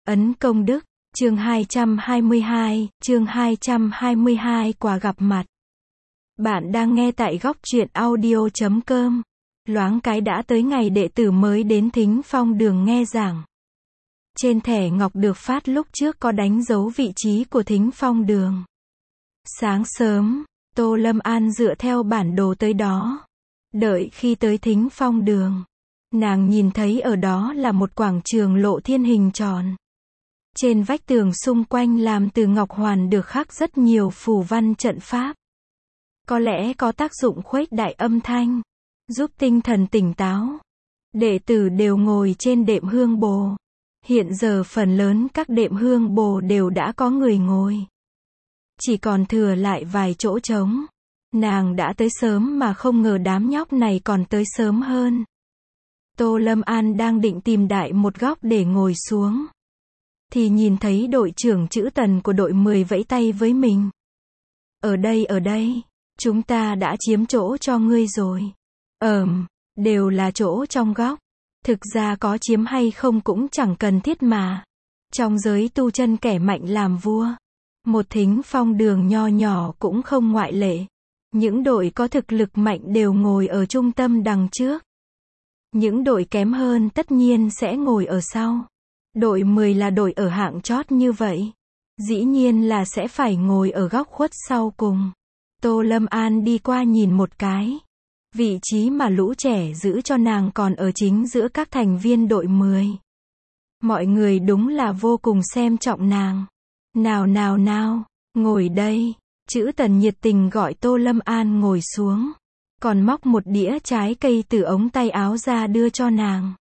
Ấn công đức, chương 222, quà gặp mặt. Bạn đang nghe tại góc truyện audio.com. Loáng cái đã tới ngày đệ tử mới đến Thính Phong Đường nghe giảng. Trên thẻ ngọc được phát lúc trước có đánh dấu vị trí của Thính Phong Đường. Sáng sớm, Tô Lâm An dựa theo bản đồ tới đó. Đợi khi tới Thính Phong Đường, nàng nhìn thấy ở đó là một quảng trường lộ thiên hình tròn. Trên vách tường xung quanh làm từ ngọc hoàn được khắc rất nhiều phù văn trận pháp. Có lẽ có tác dụng khuếch đại âm thanh, giúp tinh thần tỉnh táo. Đệ tử đều ngồi trên đệm hương bồ. Hiện giờ phần lớn các đệm hương bồ đều đã có người ngồi. Chỉ còn thừa lại vài chỗ trống. Nàng đã tới sớm mà không ngờ đám nhóc này còn tới sớm hơn. Tô Lâm An đang định tìm đại một góc để ngồi xuống, thì nhìn thấy đội trưởng chữ Tần của đội 10 vẫy tay với mình. Ở đây, chúng ta đã chiếm chỗ cho ngươi rồi. Đều là chỗ trong góc. Thực ra có chiếm hay không cũng chẳng cần thiết mà. Trong giới tu chân kẻ mạnh làm vua. Một Thính Phong Đường nho nhỏ cũng không ngoại lệ. Những đội có thực lực mạnh đều ngồi ở trung tâm đằng trước. Những đội kém hơn tất nhiên sẽ ngồi ở sau. Đội 10 là đội ở hạng chót như vậy. Dĩ nhiên là sẽ phải ngồi ở góc khuất sau cùng. Tô Lâm An đi qua nhìn một cái. Vị trí mà lũ trẻ giữ cho nàng còn ở chính giữa các thành viên đội 10. Mọi người đúng là vô cùng xem trọng nàng. Nào, ngồi đây. Chữ Tần nhiệt tình gọi Tô Lâm An ngồi xuống. Còn móc một đĩa trái cây từ ống tay áo ra đưa cho nàng.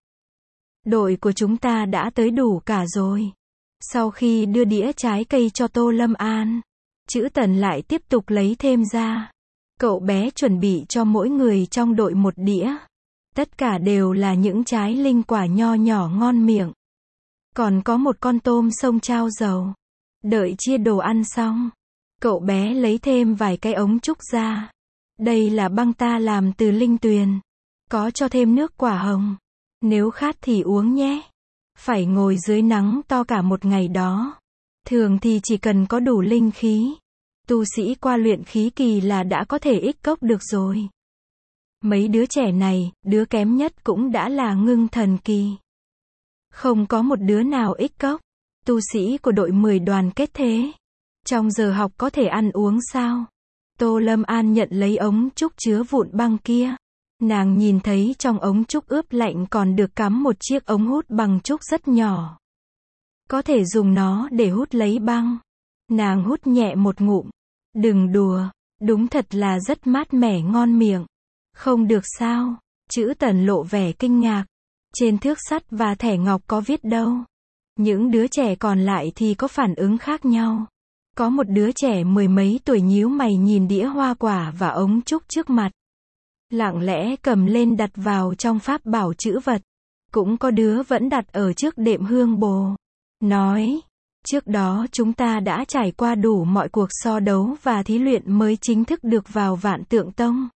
Đội của chúng ta đã tới đủ cả rồi. Sau khi đưa đĩa trái cây cho Tô Lâm An, chữ Tần lại tiếp tục lấy thêm ra. Cậu bé chuẩn bị cho mỗi người trong đội một đĩa. Tất cả đều là những trái linh quả nho nhỏ ngon miệng. Còn có một con tôm sông trao dầu. Đợi chia đồ ăn xong, cậu bé lấy thêm vài cái ống trúc ra. Đây là băng ta làm từ linh tuyền. Có cho thêm nước quả hồng. Nếu khát thì uống nhé. Phải ngồi dưới nắng to cả một ngày đó. Thường thì chỉ cần có đủ linh khí. Tu sĩ qua luyện khí kỳ là đã có thể ích cốc được rồi. Mấy đứa trẻ này, đứa kém nhất cũng đã là ngưng thần kỳ. Không có một đứa nào ích cốc. Tu sĩ của đội 10 đoàn kết thế. Trong giờ học có thể ăn uống sao? Tô Lâm An nhận lấy ống trúc chứa vụn băng kia. Nàng nhìn thấy trong ống trúc ướp lạnh còn được cắm một chiếc ống hút bằng trúc rất nhỏ. Có thể dùng nó để hút lấy băng. Nàng hút nhẹ một ngụm. Đừng đùa, đúng thật là rất mát mẻ ngon miệng. Không được sao? Chữ Tần lộ vẻ kinh ngạc. Trên thước sắt và thẻ ngọc có viết đâu. Những đứa trẻ còn lại thì có phản ứng khác nhau. Có một đứa trẻ 10 mấy tuổi nhíu mày nhìn đĩa hoa quả và ống trúc trước mặt. Lặng lẽ cầm lên đặt vào trong pháp bảo trữ vật. Cũng có đứa vẫn đặt ở trước đệm hương bồ. Nói, trước đó chúng ta đã trải qua đủ mọi cuộc so đấu và thí luyện mới chính thức được vào Vạn Tượng Tông.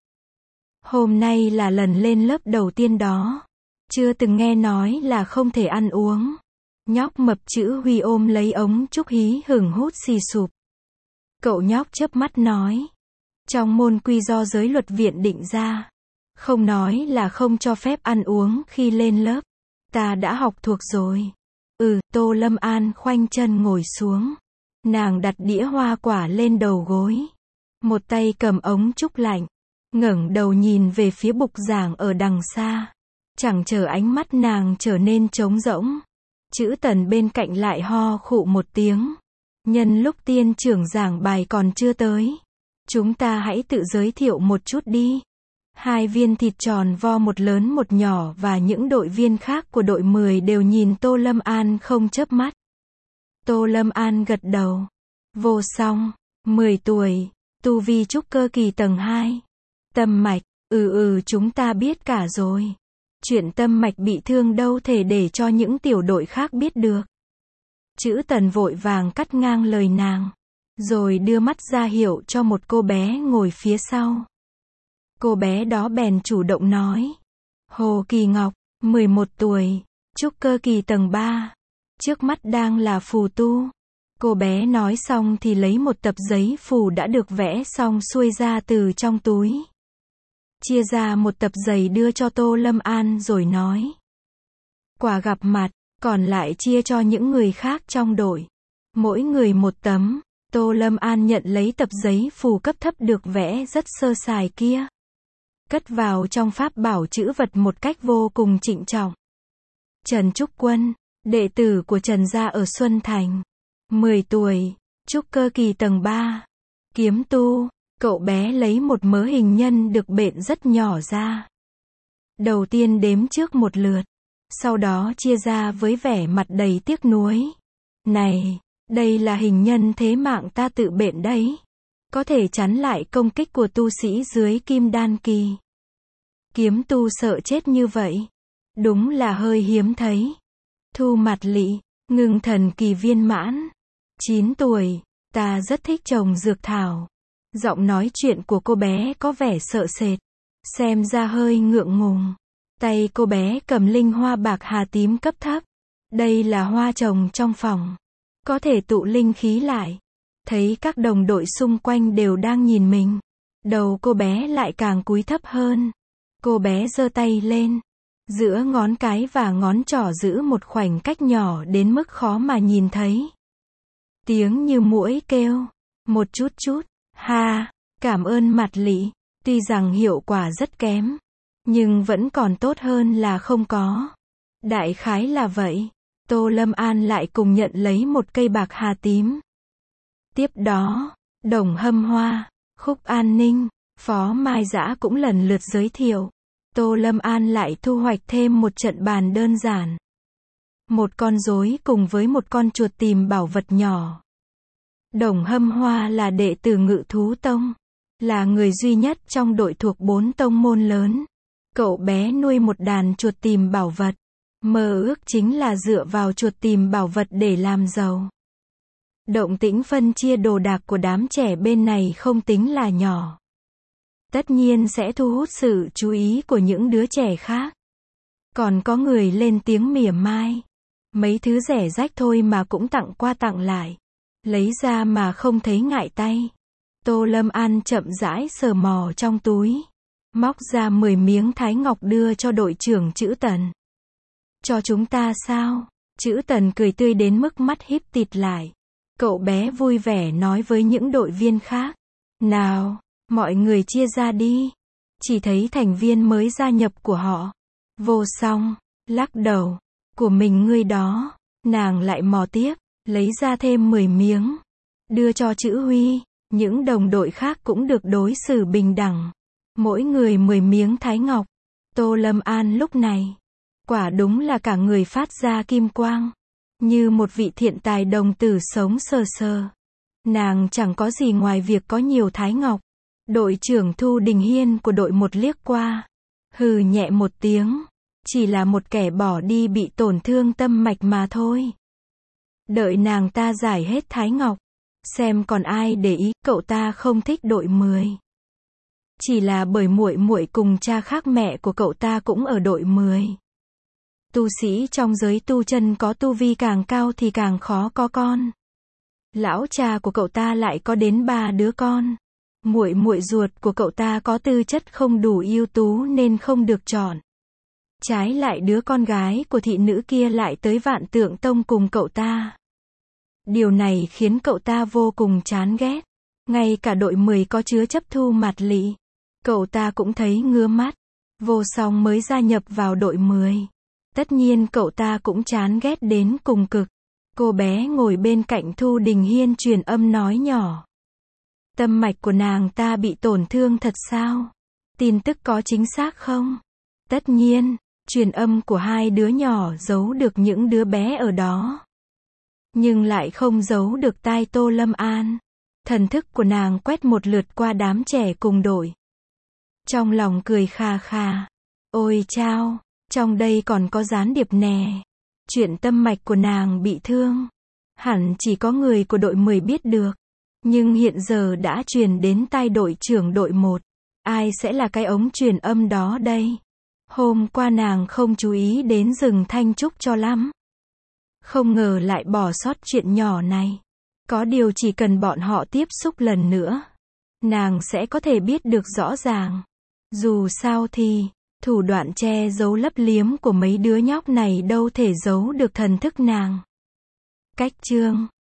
Hôm nay là lần lên lớp đầu tiên đó. Chưa từng nghe nói là không thể ăn uống. Nhóc mập chữ Huy ôm lấy ống trúc hí hửng hút xì sụp. Cậu nhóc chớp mắt nói. Trong môn quy do giới luật viện định ra. Không nói là không cho phép ăn uống khi lên lớp. Ta đã học thuộc rồi. Tô Lâm An khoanh chân ngồi xuống. Nàng đặt đĩa hoa quả lên đầu gối. Một tay cầm ống trúc lạnh. Ngẩng đầu nhìn về phía bục giảng ở đằng xa. Chẳng chờ ánh mắt nàng trở nên trống rỗng. Chữ Tần bên cạnh lại ho khụ một tiếng. Nhân lúc tiên trưởng giảng bài còn chưa tới. Chúng ta hãy tự giới thiệu một chút đi. 2 viên thịt tròn vo một lớn một nhỏ và những đội viên khác của đội 10 đều nhìn Tô Lâm An không chớp mắt. Tô Lâm An gật đầu. Vô Song, 10 tuổi, tu vi trúc cơ kỳ tầng 2. Tâm mạch, chúng ta biết cả rồi. Chuyện tâm mạch bị thương đâu thể để cho những tiểu đội khác biết được. Chữ Tần vội vàng cắt ngang lời nàng. Rồi đưa mắt ra hiệu cho một cô bé ngồi phía sau. Cô bé đó bèn chủ động nói. Hồ Kỳ Ngọc, 11 tuổi, trúc cơ kỳ tầng 3. Trước mắt đang là phù tu. Cô bé nói xong thì lấy một tập giấy phù đã được vẽ xong xuôi ra từ trong túi. Chia ra một tập giấy đưa cho Tô Lâm An rồi nói. Quà gặp mặt, còn lại chia cho những người khác trong đội. Mỗi người một tấm. Tô Lâm An nhận lấy tập giấy phù cấp thấp được vẽ rất sơ sài kia. Cất vào trong pháp bảo trữ vật một cách vô cùng trịnh trọng. Trần Trúc Quân, đệ tử của Trần gia ở Xuân Thành. 10 tuổi, trúc cơ kỳ tầng 3. Kiếm tu, cậu bé lấy một mớ hình nhân được bện rất nhỏ ra. Đầu tiên đếm trước một lượt. Sau đó chia ra với vẻ mặt đầy tiếc nuối. Này, đây là hình nhân thế mạng ta tự bện đấy. Có thể chắn lại công kích của tu sĩ dưới kim đan kỳ. Kiếm tu sợ chết như vậy. Đúng là hơi hiếm thấy. Thu Mạt Lị, ngưng thần kỳ viên mãn. 9 tuổi, ta rất thích trồng dược thảo. Giọng nói chuyện của cô bé có vẻ sợ sệt. Xem ra hơi ngượng ngùng. Tay cô bé cầm linh hoa bạc hà tím cấp thấp. Đây là hoa trồng trong phòng. Có thể tụ linh khí lại. Thấy các đồng đội xung quanh đều đang nhìn mình. Đầu cô bé lại càng cúi thấp hơn. Cô bé giơ tay lên. Giữa ngón cái và ngón trỏ giữ một khoảnh cách nhỏ đến mức khó mà nhìn thấy. Tiếng như muỗi kêu. Một chút chút. Ha, cảm ơn Mạt Lị. Tuy rằng hiệu quả rất kém. Nhưng vẫn còn tốt hơn là không có. Đại khái là vậy. Tô Lâm An lại cùng nhận lấy một cây bạc hà tím. Tiếp đó, Đồng Hâm Hoa, Khúc An Ninh, Phó Mai Dã cũng lần lượt giới thiệu. Tô Lâm An lại thu hoạch thêm một trận bàn đơn giản. Một con rối cùng với một con chuột tìm bảo vật nhỏ. Đồng Hâm Hoa là đệ tử Ngự Thú Tông. Là người duy nhất trong đội thuộc 4 tông môn lớn. Cậu bé nuôi một đàn chuột tìm bảo vật. Mơ ước chính là dựa vào chuột tìm bảo vật để làm giàu. Động tĩnh phân chia đồ đạc của đám trẻ bên này không tính là nhỏ. Tất nhiên sẽ thu hút sự chú ý của những đứa trẻ khác. Còn có người lên tiếng mỉa mai. Mấy thứ rẻ rách thôi mà cũng tặng qua tặng lại. Lấy ra mà không thấy ngại tay. Tô Lâm An chậm rãi sờ mò trong túi. Móc ra 10 miếng thái ngọc đưa cho đội trưởng Trữ Tần. Cho chúng ta sao? Trữ Tần cười tươi đến mức mắt híp tịt lại. Cậu bé vui vẻ nói với những đội viên khác. Nào, mọi người chia ra đi. Chỉ thấy thành viên mới gia nhập của họ. Vô Song, lắc đầu. Của mình ngươi đó. Nàng lại mò tiếp, lấy ra thêm 10 miếng. Đưa cho Trữ Huy. Những đồng đội khác cũng được đối xử bình đẳng. Mỗi người 10 miếng thái ngọc. Tô Lâm An lúc này. Quả đúng là cả người phát ra kim quang. Như một vị thiện tài đồng tử sống sờ sờ. Nàng chẳng có gì ngoài việc có nhiều thái ngọc. Đội trưởng Thu Đình Hiên của đội một liếc qua. Hừ nhẹ một tiếng. Chỉ là một kẻ bỏ đi bị tổn thương tâm mạch mà thôi. Đợi nàng ta giải hết thái ngọc. Xem còn ai để ý, cậu ta không thích đội 10. Chỉ là bởi muội muội cùng cha khác mẹ của cậu ta cũng ở đội 10. Tu sĩ trong giới tu chân có tu vi càng cao thì càng khó có con. Lão cha của cậu ta lại có đến 3 đứa con. Muội muội ruột của cậu ta có tư chất không đủ ưu tú nên không được chọn. Trái lại đứa con gái của thị nữ kia lại tới Vạn Tượng Tông cùng cậu ta. Điều này khiến cậu ta vô cùng chán ghét. Ngay cả đội 10 có chứa chấp Thu Mạt Lị. Cậu ta cũng thấy ngứa mắt. Vô Song mới gia nhập vào đội 10. Tất nhiên cậu ta cũng chán ghét đến cùng cực. Cô bé ngồi bên cạnh Thu Đình Hiên truyền âm nói nhỏ. Tâm mạch của nàng ta bị tổn thương thật sao? Tin tức có chính xác không? Tất nhiên, truyền âm của hai đứa nhỏ giấu được những đứa bé ở đó. Nhưng lại không giấu được tai Tô Lâm An. Thần thức của nàng quét một lượt qua đám trẻ cùng đội. Trong lòng cười kha kha. Ôi chao, trong đây còn có gián điệp nè. Chuyện tâm mạch của nàng bị thương. Hẳn chỉ có người của đội 10 biết được. Nhưng hiện giờ đã truyền đến tai đội trưởng đội 1. Ai sẽ là cái ống truyền âm đó đây? Hôm qua nàng không chú ý đến rừng thanh trúc cho lắm. Không ngờ lại bỏ sót chuyện nhỏ này. Có điều chỉ cần bọn họ tiếp xúc lần nữa, nàng sẽ có thể biết được rõ ràng. Dù sao thì, thủ đoạn che giấu lấp liếm của mấy đứa nhóc này đâu thể giấu được thần thức nàng. Cách chương